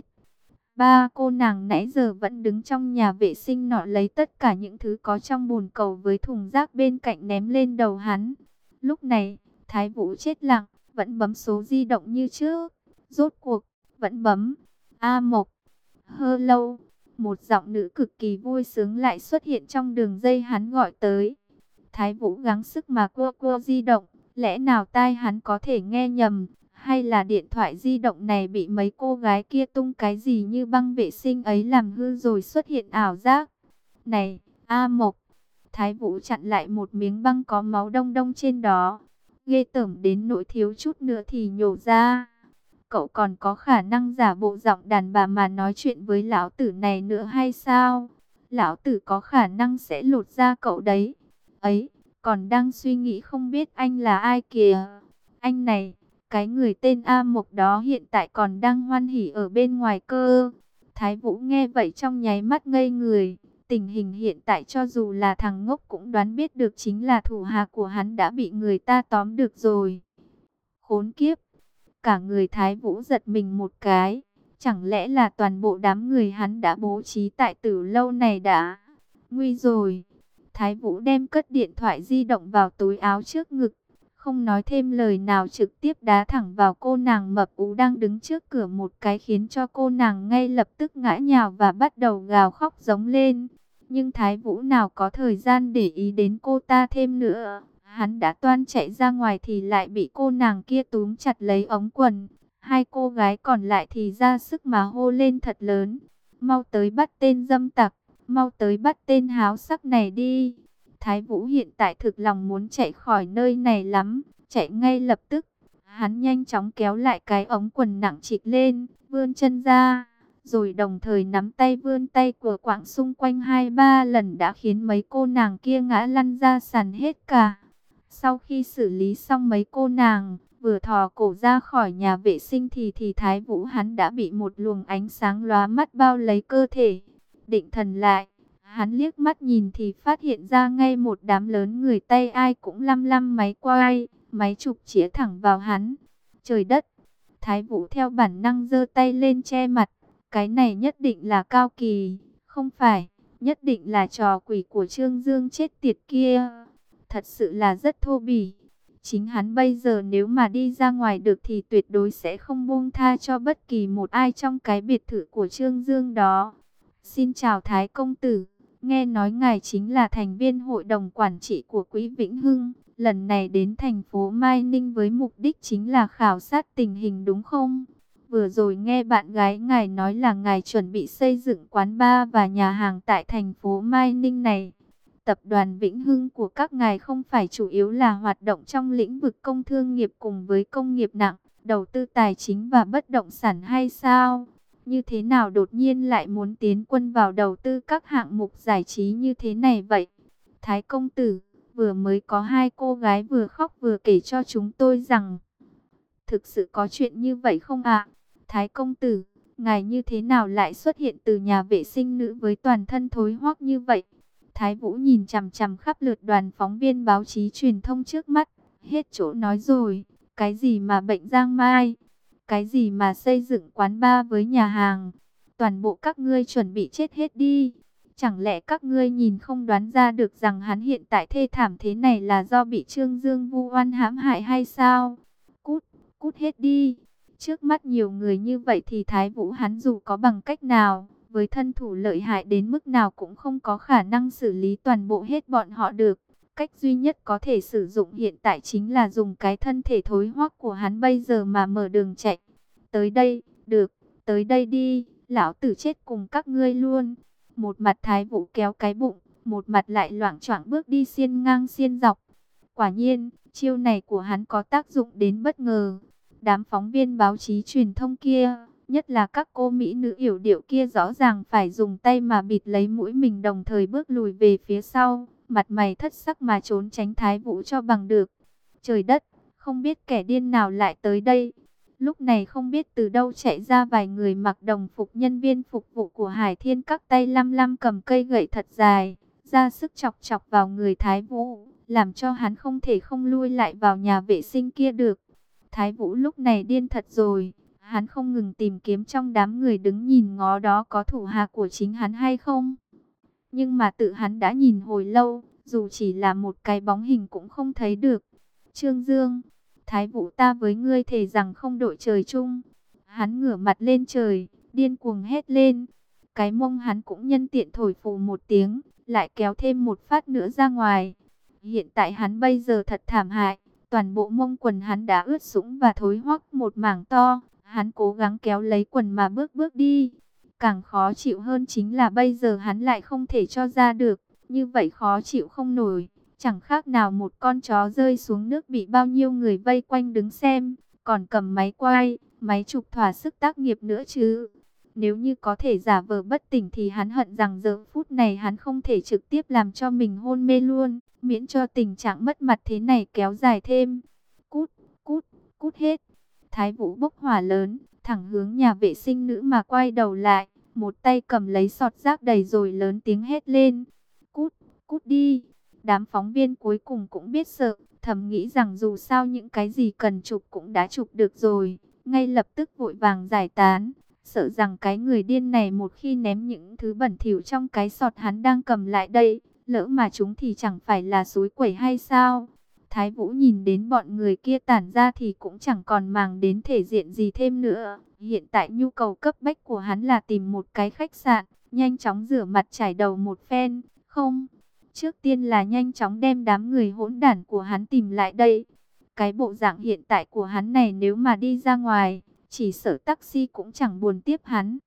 Ba cô nàng nãy giờ vẫn đứng trong nhà vệ sinh nọ lấy tất cả những thứ có trong bồn cầu với thùng rác bên cạnh ném lên đầu hắn. Lúc này, Thái Vũ chết lặng, vẫn bấm số di động như trước. Rốt cuộc, vẫn bấm. A Mộc, hơ lâu. Một giọng nữ cực kỳ vui sướng lại xuất hiện trong đường dây hắn gọi tới. Thái Vũ gắng sức mà cua di động. Lẽ nào tai hắn có thể nghe nhầm? Hay là điện thoại di động này bị mấy cô gái kia tung cái gì như băng vệ sinh ấy làm hư rồi xuất hiện ảo giác? Này, A Mộc! Thái Vũ chặn lại một miếng băng có máu đông đông trên đó. Ghê tởm đến nỗi thiếu chút nữa thì nhổ ra. Cậu còn có khả năng giả bộ giọng đàn bà mà nói chuyện với lão tử này nữa hay sao? Lão tử có khả năng sẽ lột da cậu đấy. Ấy, còn đang suy nghĩ không biết anh là ai kìa. Anh này, cái người tên A Mộc đó hiện tại còn đang hoan hỉ ở bên ngoài cơ. Thái Vũ nghe vậy trong nháy mắt ngây người. Tình hình hiện tại cho dù là thằng ngốc cũng đoán biết được chính là thủ hạ của hắn đã bị người ta tóm được rồi. Khốn kiếp! Cả người Thái Vũ giật mình một cái. Chẳng lẽ là toàn bộ đám người hắn đã bố trí tại Tử Lâu này đã? Nguy rồi! Thái Vũ đem cất điện thoại di động vào túi áo trước ngực. Không nói thêm lời nào trực tiếp đá thẳng vào cô nàng mập ú đang đứng trước cửa một cái khiến cho cô nàng ngay lập tức ngã nhào và bắt đầu gào khóc giống lên. Nhưng Thái Vũ nào có thời gian để ý đến cô ta thêm nữa. Hắn đã toan chạy ra ngoài thì lại bị cô nàng kia túm chặt lấy ống quần. Hai cô gái còn lại thì ra sức mà hô lên thật lớn. Mau tới bắt tên dâm tặc, mau tới bắt tên háo sắc này đi. Thái Vũ hiện tại thực lòng muốn chạy khỏi nơi này lắm, chạy ngay lập tức. Hắn nhanh chóng kéo lại cái ống quần nặng trịch lên, vươn chân ra, rồi đồng thời nắm tay vươn tay của quạng xung quanh 2-3 lần đã khiến mấy cô nàng kia ngã lăn ra sàn hết cả. Sau khi xử lý xong mấy cô nàng, vừa thò cổ ra khỏi nhà vệ sinh thì Thái Vũ hắn đã bị một luồng ánh sáng lóa mắt bao lấy cơ thể. Định thần lại, hắn liếc mắt nhìn thì phát hiện ra ngay một đám lớn người tay ai cũng lăm lăm máy quay, máy chụp chĩa thẳng vào hắn. Trời đất! Thái Vũ theo bản năng giơ tay lên che mặt. Cái này nhất định là Cao Kỳ, không phải, nhất định là trò quỷ của Trương Dương chết tiệt kia. Thật sự là rất thô bỉ. Chính hắn bây giờ nếu mà đi ra ngoài được thì tuyệt đối sẽ không buông tha cho bất kỳ một ai trong cái biệt thự của Trương Dương đó. Xin chào Thái công tử, nghe nói ngài chính là thành viên hội đồng quản trị của Quỹ Vĩnh Hưng, lần này đến thành phố Mai Ninh với mục đích chính là khảo sát tình hình đúng không? Vừa rồi nghe bạn gái ngài nói là ngài chuẩn bị xây dựng quán bar và nhà hàng tại thành phố Mai Ninh này. Tập đoàn Vĩnh Hưng của các ngài không phải chủ yếu là hoạt động trong lĩnh vực công thương nghiệp cùng với công nghiệp nặng, đầu tư tài chính và bất động sản hay sao? Như thế nào đột nhiên lại muốn tiến quân vào đầu tư các hạng mục giải trí như thế này vậy? Thái công tử, vừa mới có hai cô gái vừa khóc vừa kể cho chúng tôi rằng thực sự có chuyện như vậy không ạ? Thái công tử, ngài như thế nào lại xuất hiện từ nhà vệ sinh nữ với toàn thân thối hoắc như vậy? Thái Vũ nhìn chằm chằm khắp lượt đoàn phóng viên báo chí truyền thông trước mắt, hết chỗ nói rồi, cái gì mà bệnh giang mai, cái gì mà xây dựng quán bar với nhà hàng, toàn bộ các ngươi chuẩn bị chết hết đi. Chẳng lẽ các ngươi nhìn không đoán ra được rằng hắn hiện tại thê thảm thế này là do bị Trương Dương vu oan hãm hại hay sao? Cút, cút hết đi. Trước mắt nhiều người như vậy thì Thái Vũ hắn dù có bằng cách nào, với thân thủ lợi hại đến mức nào cũng không có khả năng xử lý toàn bộ hết bọn họ được. Cách duy nhất có thể sử dụng hiện tại chính là dùng cái thân thể thối hoắc của hắn bây giờ mà mở đường chạy. Tới đây, được, tới đây đi, lão tử chết cùng các ngươi luôn. Một mặt Thái Vũ kéo cái bụng, một mặt lại loạng choạng bước đi xiên ngang xiên dọc. Quả nhiên, chiêu này của hắn có tác dụng đến bất ngờ. Đám phóng viên báo chí truyền thông kia, nhất là các cô mỹ nữ yểu điệu kia rõ ràng phải dùng tay mà bịt lấy mũi mình, đồng thời bước lùi về phía sau, mặt mày thất sắc mà trốn tránh Thái Vũ cho bằng được. Trời đất, không biết kẻ điên nào lại tới đây. Lúc này không biết từ đâu chạy ra vài người mặc đồng phục nhân viên phục vụ của Hải Thiên Các, tay lăm lăm cầm cây gậy thật dài, ra sức chọc chọc vào người Thái Vũ, làm cho hắn không thể không lui lại vào nhà vệ sinh kia được. Thái Vũ lúc này điên thật rồi, hắn không ngừng tìm kiếm trong đám người đứng nhìn ngó đó có thủ hạ của chính hắn hay không. Nhưng mà tự hắn đã nhìn hồi lâu, dù chỉ là một cái bóng hình cũng không thấy được. Trương Dương, Thái Vũ, ta với ngươi thề rằng không đội trời chung. Hắn ngửa mặt lên trời, điên cuồng hét lên. Cái mông hắn cũng nhân tiện thổi phù một tiếng, lại kéo thêm một phát nữa ra ngoài. Hiện tại hắn bây giờ thật thảm hại, toàn bộ mông quần hắn đã ướt sũng và thối hoắc một mảng to. Hắn cố gắng kéo lấy quần mà bước bước đi. Càng khó chịu hơn chính là bây giờ hắn lại không thể cho ra được, như vậy khó chịu không nổi. Chẳng khác nào một con chó rơi xuống nước bị bao nhiêu người vây quanh đứng xem, còn cầm máy quay, máy chụp thỏa sức tác nghiệp nữa chứ. Nếu như có thể giả vờ bất tỉnh thì hắn hận rằng giờ phút này hắn không thể trực tiếp làm cho mình hôn mê luôn, miễn cho tình trạng mất mặt thế này kéo dài thêm. Cút, cút, cút hết. Thái Vũ bốc hỏa lớn, thẳng hướng nhà vệ sinh nữ mà quay đầu lại, một tay cầm lấy sọt rác đầy rồi lớn tiếng hét lên. Cút, cút đi. Đám phóng viên cuối cùng cũng biết sợ, thầm nghĩ rằng dù sao những cái gì cần chụp cũng đã chụp được rồi, ngay lập tức vội vàng giải tán, sợ rằng cái người điên này một khi ném những thứ bẩn thỉu trong cái sọt hắn đang cầm lại đây, lỡ mà chúng thì chẳng phải là xúi quẩy hay sao. Thái Vũ nhìn đến bọn người kia tản ra thì cũng chẳng còn màng đến thể diện gì thêm nữa. Hiện tại nhu cầu cấp bách của hắn là tìm một cái khách sạn, nhanh chóng rửa mặt chải đầu một phen, không. Trước tiên là nhanh chóng đem đám người hỗn đản của hắn tìm lại đây. Cái bộ dạng hiện tại của hắn này nếu mà đi ra ngoài, chỉ sợ taxi cũng chẳng buồn tiếp hắn.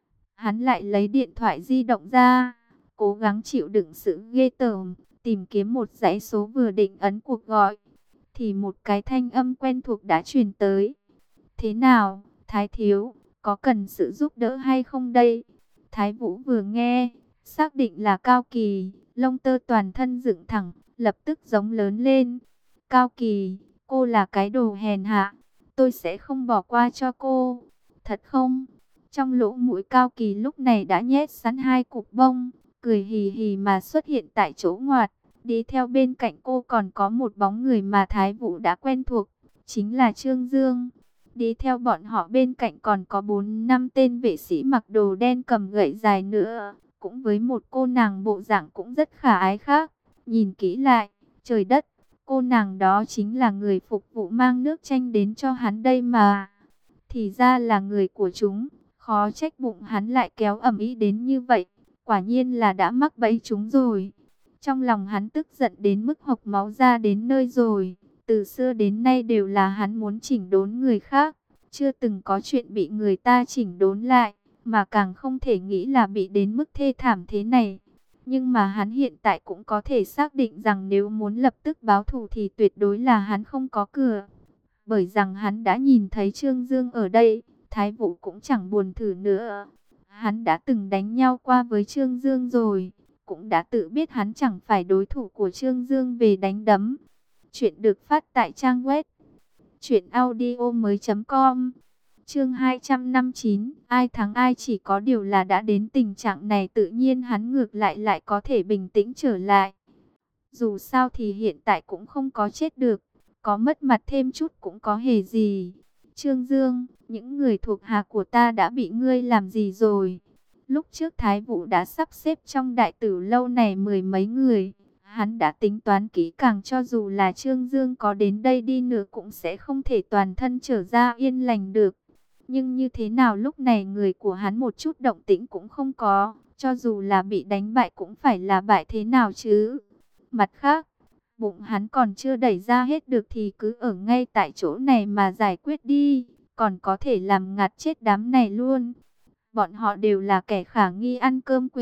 Hắn lại lấy điện thoại di động ra, cố gắng chịu đựng sự ghê tởm, tìm kiếm một dãy số vừa định ấn cuộc gọi, thì một cái thanh âm quen thuộc đã truyền tới. Thế nào, Thái thiếu, có cần sự giúp đỡ hay không đây? Thái Vũ vừa nghe, xác định là Cao Kỳ, lông tơ toàn thân dựng thẳng, lập tức giống lớn lên. Cao Kỳ, cô là cái đồ hèn hạ, tôi sẽ không bỏ qua cho cô. Thật không? Trong lỗ mũi Cao Kỳ lúc này đã nhét sẵn hai cục bông, cười hì hì mà xuất hiện tại chỗ ngoặt. Đi theo bên cạnh cô còn có một bóng người mà Thái Vũ đã quen thuộc, chính là Trương Dương. Đi theo bọn họ bên cạnh còn có 4-5 tên vệ sĩ mặc đồ đen cầm gậy dài nữa, cũng với một cô nàng bộ dạng cũng rất khả ái khác. Nhìn kỹ lại, trời đất, cô nàng đó chính là người phục vụ mang nước chanh đến cho hắn đây mà. Thì ra là người của chúng, khó trách bụng hắn lại kéo ầm ĩ đến như vậy, quả nhiên là đã mắc bẫy chúng rồi. Trong lòng hắn tức giận đến mức hộc máu ra đến nơi rồi. Từ xưa đến nay đều là hắn muốn chỉnh đốn người khác, chưa từng có chuyện bị người ta chỉnh đốn lại, mà càng không thể nghĩ là bị đến mức thê thảm thế này. Nhưng mà hắn hiện tại cũng có thể xác định rằng nếu muốn lập tức báo thù thì tuyệt đối là hắn không có cửa. Bởi rằng hắn đã nhìn thấy Trương Dương ở đây, Thái Vũ cũng chẳng buồn thử nữa. Hắn đã từng đánh nhau qua với Trương Dương rồi, cũng đã tự biết hắn chẳng phải đối thủ của Trương Dương về đánh đấm. Chuyện được phát tại trang web truyệnaudiomoi.com. Chương 259, ai thắng ai, chỉ có điều là đã đến tình trạng này tự nhiên hắn ngược lại có thể bình tĩnh trở lại. Dù sao thì hiện tại cũng không có chết được, có mất mặt thêm chút cũng có hề gì. Trương Dương, những người thuộc hạ của ta đã bị ngươi làm gì rồi? Lúc trước Thái Vũ đã sắp xếp trong đại tử lâu này 10 mấy người. Hắn đã tính toán kỹ càng, cho dù là Trương Dương có đến đây đi nữa cũng sẽ không thể toàn thân trở ra yên lành được. Nhưng như thế nào lúc này người của hắn một chút động tĩnh cũng không có, cho dù là bị đánh bại cũng phải là bại thế nào chứ. Mặt khác, bụng hắn còn chưa đẩy ra hết được thì cứ ở ngay tại chỗ này mà giải quyết đi, còn có thể làm ngạt chết đám này luôn. Bọn họ đều là kẻ khả nghi ăn cơm quỵt,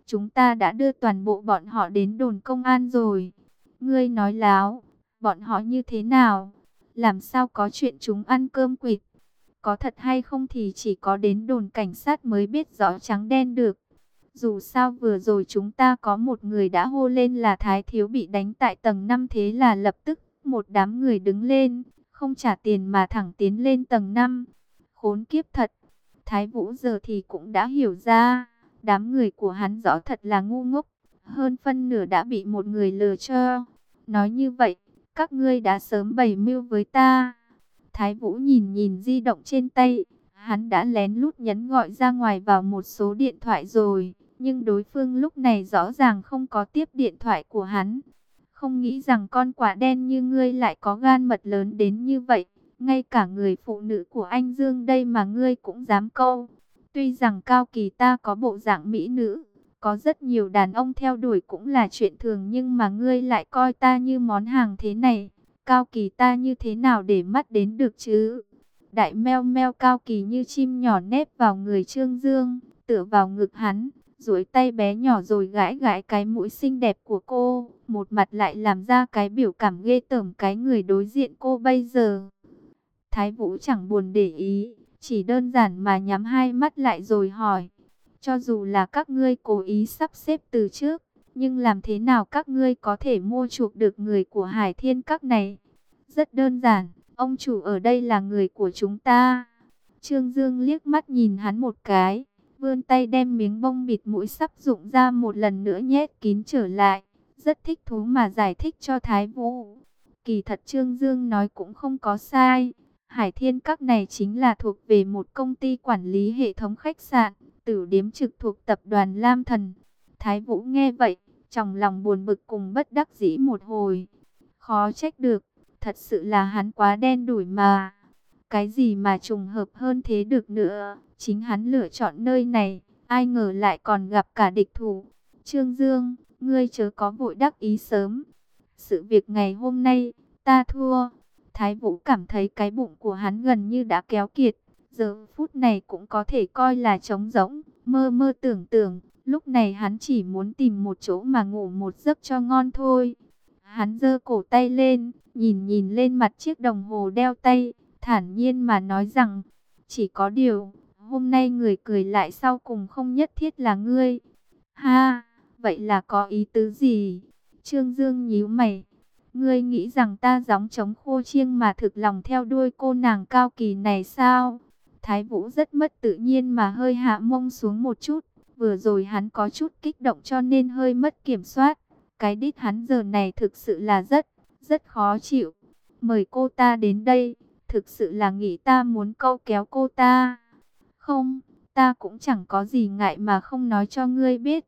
chúng ta đã đưa toàn bộ bọn họ đến đồn công an rồi. Ngươi nói láo, bọn họ như thế nào? Làm sao có chuyện chúng ăn cơm quỵt? Có thật hay không thì chỉ có đến đồn cảnh sát mới biết rõ trắng đen được. Dù sao vừa rồi chúng ta có một người đã hô lên là Thái Thiếu bị đánh tại tầng 5, thế là lập tức một đám người đứng lên, không trả tiền mà thẳng tiến lên tầng 5. Khốn kiếp thật. Thái Vũ giờ thì cũng đã hiểu ra, đám người của hắn rõ thật là ngu ngốc, hơn phân nửa đã bị một người lừa cho. Nói như vậy, các ngươi đã sớm bày mưu với ta. Thái Vũ nhìn nhìn di động trên tay, hắn đã lén lút nhấn gọi ra ngoài vào một số điện thoại rồi, nhưng đối phương lúc này rõ ràng không có tiếp điện thoại của hắn. Không nghĩ rằng con quả đen như ngươi lại có gan mật lớn đến như vậy. Ngay cả người phụ nữ của anh Dương đây mà ngươi cũng dám câu. Tuy rằng Cao Kỳ ta có bộ dạng mỹ nữ, có rất nhiều đàn ông theo đuổi cũng là chuyện thường, nhưng mà ngươi lại coi ta như món hàng thế này. Cao Kỳ ta như thế nào để mắt đến được chứ? Đại meo meo Cao Kỳ như chim nhỏ nép vào người Trương Dương, tựa vào ngực hắn, duỗi tay bé nhỏ rồi gãi gãi cái mũi xinh đẹp của cô, một mặt lại làm ra cái biểu cảm ghê tởm cái người đối diện cô bây giờ. Thái Vũ chẳng buồn để ý, chỉ đơn giản mà nhắm hai mắt lại rồi hỏi. Cho dù là các ngươi cố ý sắp xếp từ trước, nhưng làm thế nào các ngươi có thể mua chuộc được người của Hải Thiên Các này? Rất đơn giản, ông chủ ở đây là người của chúng ta. Trương Dương liếc mắt nhìn hắn một cái, vươn tay đem miếng bông bịt mũi sắp dụng ra một lần nữa nhét kín trở lại. Rất thích thú mà giải thích cho Thái Vũ. Kỳ thật Trương Dương nói cũng không có sai. Hải Thiên Các này chính là thuộc về một công ty quản lý hệ thống khách sạn, tử điếm trực thuộc tập đoàn Lam Thần. Thái Vũ nghe vậy, trong lòng buồn bực cùng bất đắc dĩ một hồi. Khó trách được, thật sự là hắn quá đen đủi mà. Cái gì mà trùng hợp hơn thế được nữa, chính hắn lựa chọn nơi này, ai ngờ lại còn gặp cả địch thủ. Trương Dương, ngươi chớ có vội đắc ý sớm. Sự việc ngày hôm nay, ta thua. Thái Vũ cảm thấy cái bụng của hắn gần như đã kéo kiệt. Giờ phút này cũng có thể coi là trống rỗng, mơ mơ tưởng tưởng. Lúc này hắn chỉ muốn tìm một chỗ mà ngủ một giấc cho ngon thôi. Hắn giơ cổ tay lên, nhìn nhìn lên mặt chiếc đồng hồ đeo tay, thản nhiên mà nói rằng, chỉ có điều, hôm nay người cười lại sau cùng không nhất thiết là ngươi. Ha, vậy là có ý tứ gì? Trương Dương nhíu mày. Ngươi nghĩ rằng ta gióng trống khô chiêng mà thực lòng theo đuôi cô nàng Cao Kỳ này sao? Thái Vũ rất mất tự nhiên mà hơi hạ mông xuống một chút. Vừa rồi hắn có chút kích động cho nên hơi mất kiểm soát. Cái đít hắn giờ này thực sự là rất khó chịu. Mời cô ta đến đây, thực sự là nghĩ ta muốn câu kéo cô ta. Không, ta cũng chẳng có gì ngại mà không nói cho ngươi biết.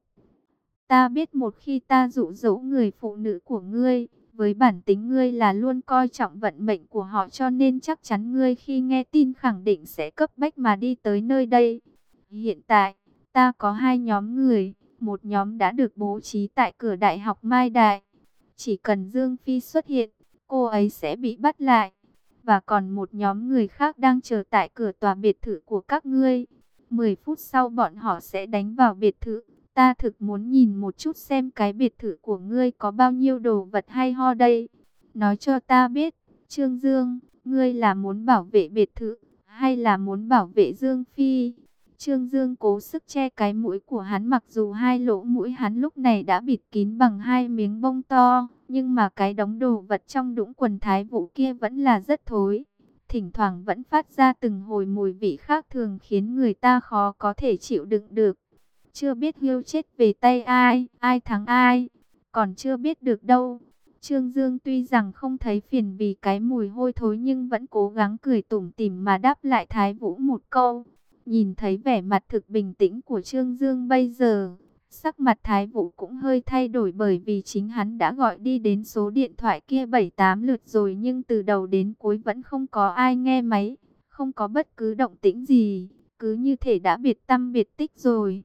Ta biết một khi ta dụ dỗ người phụ nữ của ngươi, với bản tính ngươi là luôn coi trọng vận mệnh của họ, cho nên chắc chắn ngươi khi nghe tin khẳng định sẽ cấp bách mà đi tới nơi đây. Hiện tại, ta có hai nhóm người, một nhóm đã được bố trí tại cửa Đại học Mai Đại. Chỉ cần Dương Phi xuất hiện, cô ấy sẽ bị bắt lại. Và còn một nhóm người khác đang chờ tại cửa tòa biệt thự của các ngươi. 10 phút sau bọn họ sẽ đánh vào biệt thự. Ta thực muốn nhìn một chút xem cái biệt thự của ngươi có bao nhiêu đồ vật hay ho đây. Nói cho ta biết, Trương Dương, ngươi là muốn bảo vệ biệt thự, hay là muốn bảo vệ Dương Phi? Trương Dương cố sức che cái mũi của hắn, mặc dù hai lỗ mũi hắn lúc này đã bịt kín bằng hai miếng bông to, nhưng mà cái đống đồ vật trong đũng quần Thái Vũ kia vẫn là rất thối. Thỉnh thoảng vẫn phát ra từng hồi mùi vị khác thường khiến người ta khó có thể chịu đựng được. Chưa biết hươu chết về tay ai, ai thắng ai, còn chưa biết được đâu. Trương Dương tuy rằng không thấy phiền vì cái mùi hôi thối nhưng vẫn cố gắng cười tủm tỉm mà đáp lại Thái Vũ một câu. Nhìn thấy vẻ mặt thực bình tĩnh của Trương Dương bây giờ, sắc mặt Thái Vũ cũng hơi thay đổi, bởi vì chính hắn đã gọi đi đến số điện thoại kia 7-8 lượt rồi nhưng từ đầu đến cuối vẫn không có ai nghe máy, không có bất cứ động tĩnh gì, cứ như thể đã biệt tăm biệt tích rồi.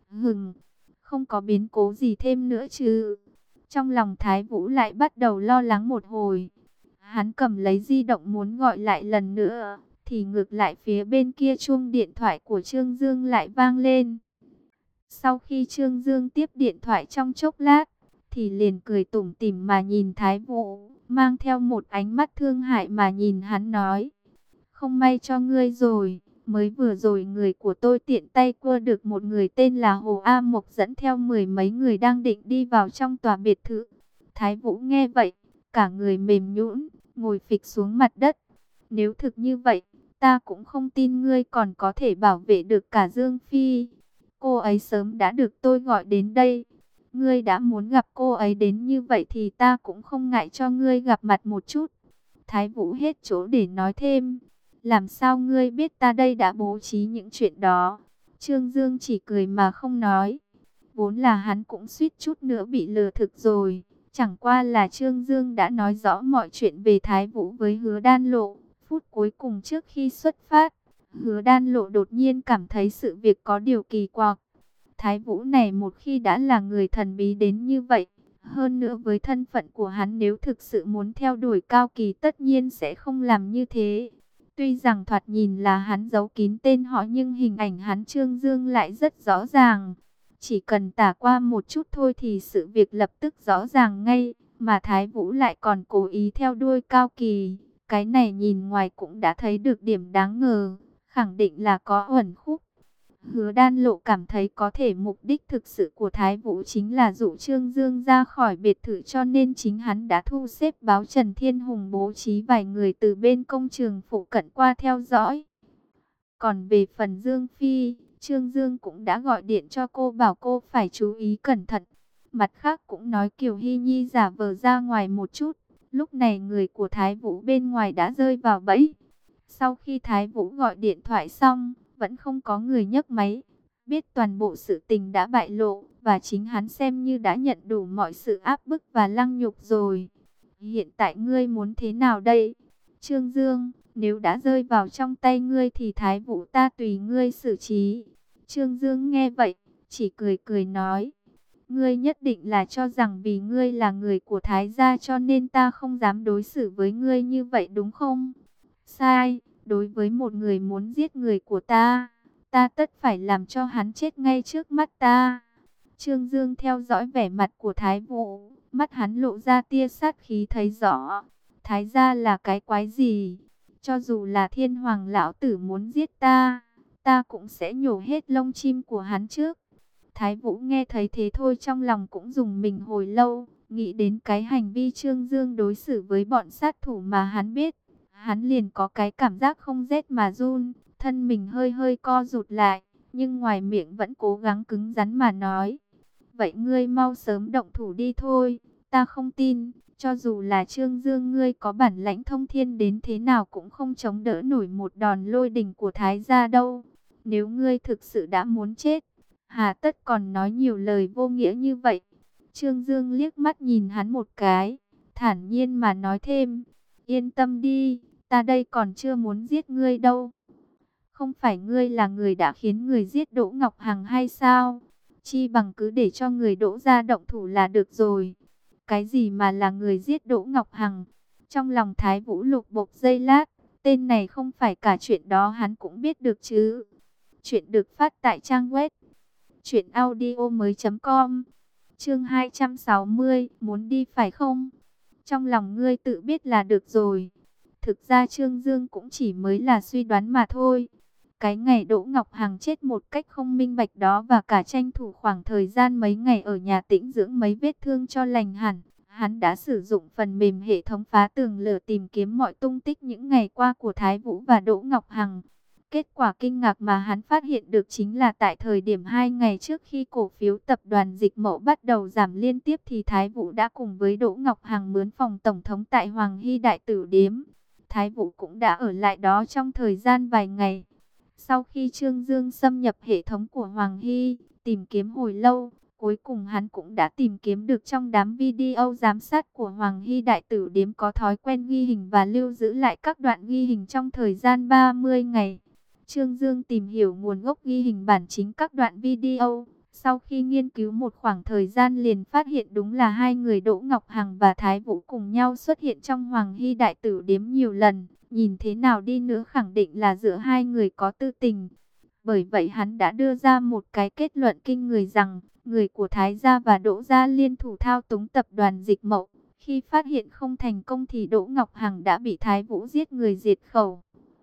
Không có biến cố gì thêm nữa chứ? Trong lòng Thái Vũ lại bắt đầu lo lắng một hồi. Hắn cầm lấy di động muốn gọi lại lần nữa, thì ngược lại phía bên kia chuông điện thoại của Trương Dương lại vang lên. Sau khi Trương Dương tiếp điện thoại trong chốc lát, thì liền cười tủm tỉm mà nhìn Thái Vũ, mang theo một ánh mắt thương hại mà nhìn hắn nói: không may cho ngươi rồi, mới vừa rồi người của tôi tiện tay cua được một người tên là Hồ A Mộc dẫn theo mười mấy người đang định đi vào trong tòa biệt thự. Thái Vũ nghe vậy, cả người mềm nhũn, ngồi phịch xuống mặt đất. Nếu thực như vậy, ta cũng không tin ngươi còn có thể bảo vệ được cả Dương Phi. Cô ấy sớm đã được tôi gọi đến đây. Ngươi đã muốn gặp cô ấy đến như vậy thì ta cũng không ngại cho ngươi gặp mặt một chút. Thái Vũ hết chỗ để nói thêm. Làm sao ngươi biết ta đây đã bố trí những chuyện đó? Trương Dương chỉ cười mà không nói. Vốn là hắn cũng suýt chút nữa bị lừa thực rồi. Chẳng qua là Trương Dương đã nói rõ mọi chuyện về Thái Vũ với Hứa Đan Lộ. Phút cuối cùng trước khi xuất phát, Hứa Đan Lộ đột nhiên cảm thấy sự việc có điều kỳ quặc. Thái Vũ này một khi đã là người thần bí đến như vậy, hơn nữa với thân phận của hắn, nếu thực sự muốn theo đuổi Cao Kỳ tất nhiên sẽ không làm như thế. Tuy rằng thoạt nhìn là hắn giấu kín tên họ nhưng hình ảnh hắn Trương Dương lại rất rõ ràng. Chỉ cần tả qua một chút thôi thì sự việc lập tức rõ ràng ngay, mà Thái Vũ lại còn cố ý theo đuôi Cao Kỳ. Cái này nhìn ngoài cũng đã thấy được điểm đáng ngờ, khẳng định là có uẩn khúc. Hứa Đan Lộ cảm thấy có thể mục đích thực sự của Thái Vũ chính là dụ Trương Dương ra khỏi biệt thự, cho nên chính hắn đã thu xếp báo Trần Thiên Hùng bố trí vài người từ bên công trường phụ cận qua theo dõi. Còn về phần Dương Phi, Trương Dương cũng đã gọi điện cho cô bảo cô phải chú ý cẩn thận. Mặt khác cũng nói Kiều Hy Nhi giả vờ ra ngoài một chút. Lúc này người của Thái Vũ bên ngoài đã rơi vào bẫy. Sau khi Thái Vũ gọi điện thoại xong, vẫn không có người nhấc máy. Biết toàn bộ sự tình đã bại lộ, và chính hắn xem như đã nhận đủ mọi sự áp bức và lăng nhục rồi. Hiện tại ngươi muốn thế nào đây? Trương Dương, nếu đã rơi vào trong tay ngươi thì Thái Vũ ta tùy ngươi xử trí. Trương Dương nghe vậy, chỉ cười cười nói: ngươi nhất định là cho rằng vì ngươi là người của Thái gia cho nên ta không dám đối xử với ngươi như vậy đúng không? Sai, đối với một người muốn giết người của ta, ta tất phải làm cho hắn chết ngay trước mắt ta. Trương Dương theo dõi vẻ mặt của Thái Vũ, mắt hắn lộ ra tia sát khí thấy rõ. Thái gia là cái quái gì? Cho dù là Thiên Hoàng lão tử muốn giết ta, ta cũng sẽ nhổ hết lông chim của hắn trước. Thái Vũ nghe thấy thế thôi trong lòng cũng rùng mình hồi lâu, nghĩ đến cái hành vi Trương Dương đối xử với bọn sát thủ mà hắn biết. Hắn liền có cái cảm giác không rét mà run, thân mình hơi hơi co rụt lại, nhưng ngoài miệng vẫn cố gắng cứng rắn mà nói: vậy ngươi mau sớm động thủ đi thôi, ta không tin, cho dù là Trương Dương ngươi có bản lãnh thông thiên đến thế nào cũng không chống đỡ nổi một đòn lôi đình của Thái gia đâu. Nếu ngươi thực sự đã muốn chết, hà tất còn nói nhiều lời vô nghĩa như vậy. Trương Dương liếc mắt nhìn hắn một cái, thản nhiên mà nói thêm: yên tâm đi, ta đây còn chưa muốn giết ngươi đâu. Không phải ngươi là người đã khiến người giết Đỗ Ngọc Hằng hay sao? Chi bằng cứ để cho người Đỗ ra động thủ là được rồi. Cái gì mà là người giết Đỗ Ngọc Hằng? Trong lòng Thái Vũ lục bộc giây lát, tên này không phải cả chuyện đó hắn cũng biết được chứ. Chuyện được phát tại trang web truyệnaudiomoi.com. Chương 260, muốn đi phải không? Trong lòng ngươi tự biết là được rồi. Thực ra Trương Dương cũng chỉ mới là suy đoán mà thôi. Cái ngày Đỗ Ngọc Hằng chết một cách không minh bạch đó, và cả tranh thủ khoảng thời gian mấy ngày ở nhà tĩnh dưỡng mấy vết thương cho lành hẳn, hắn đã sử dụng phần mềm hệ thống phá tường lửa tìm kiếm mọi tung tích những ngày qua của Thái Vũ và Đỗ Ngọc Hằng. Kết quả kinh ngạc mà hắn phát hiện được chính là tại thời điểm 2 ngày trước khi cổ phiếu tập đoàn Dịch Mậu bắt đầu giảm liên tiếp thì Thái Vũ đã cùng với Đỗ Ngọc Hằng mướn phòng tổng thống tại Hoàng Hy Đại Tử Điếm. Thái Vũ cũng đã ở lại đó trong thời gian vài ngày. Sau khi Trương Dương xâm nhập hệ thống của Hoàng Hy, tìm kiếm hồi lâu, cuối cùng hắn cũng đã tìm kiếm được trong đám video giám sát của Hoàng Hy Đại Tử Điếm có thói quen ghi hình và lưu giữ lại các đoạn ghi hình trong thời gian 30 ngày. Trương Dương tìm hiểu nguồn gốc ghi hình bản chính các đoạn video. Sau khi nghiên cứu một khoảng thời gian liền phát hiện đúng là hai người Đỗ Ngọc Hằng và Thái Vũ cùng nhau xuất hiện trong Hoàng Hy Đại Tử Điếm nhiều lần. Nhìn thế nào đi nữa khẳng định là giữa hai người có tư tình. Bởi vậy hắn đã đưa ra một cái kết luận kinh người rằng, người của Thái gia và Đỗ gia liên thủ thao túng tập đoàn Dịch Mậu. Khi phát hiện không thành công thì Đỗ Ngọc Hằng đã bị Thái Vũ giết người diệt khẩu.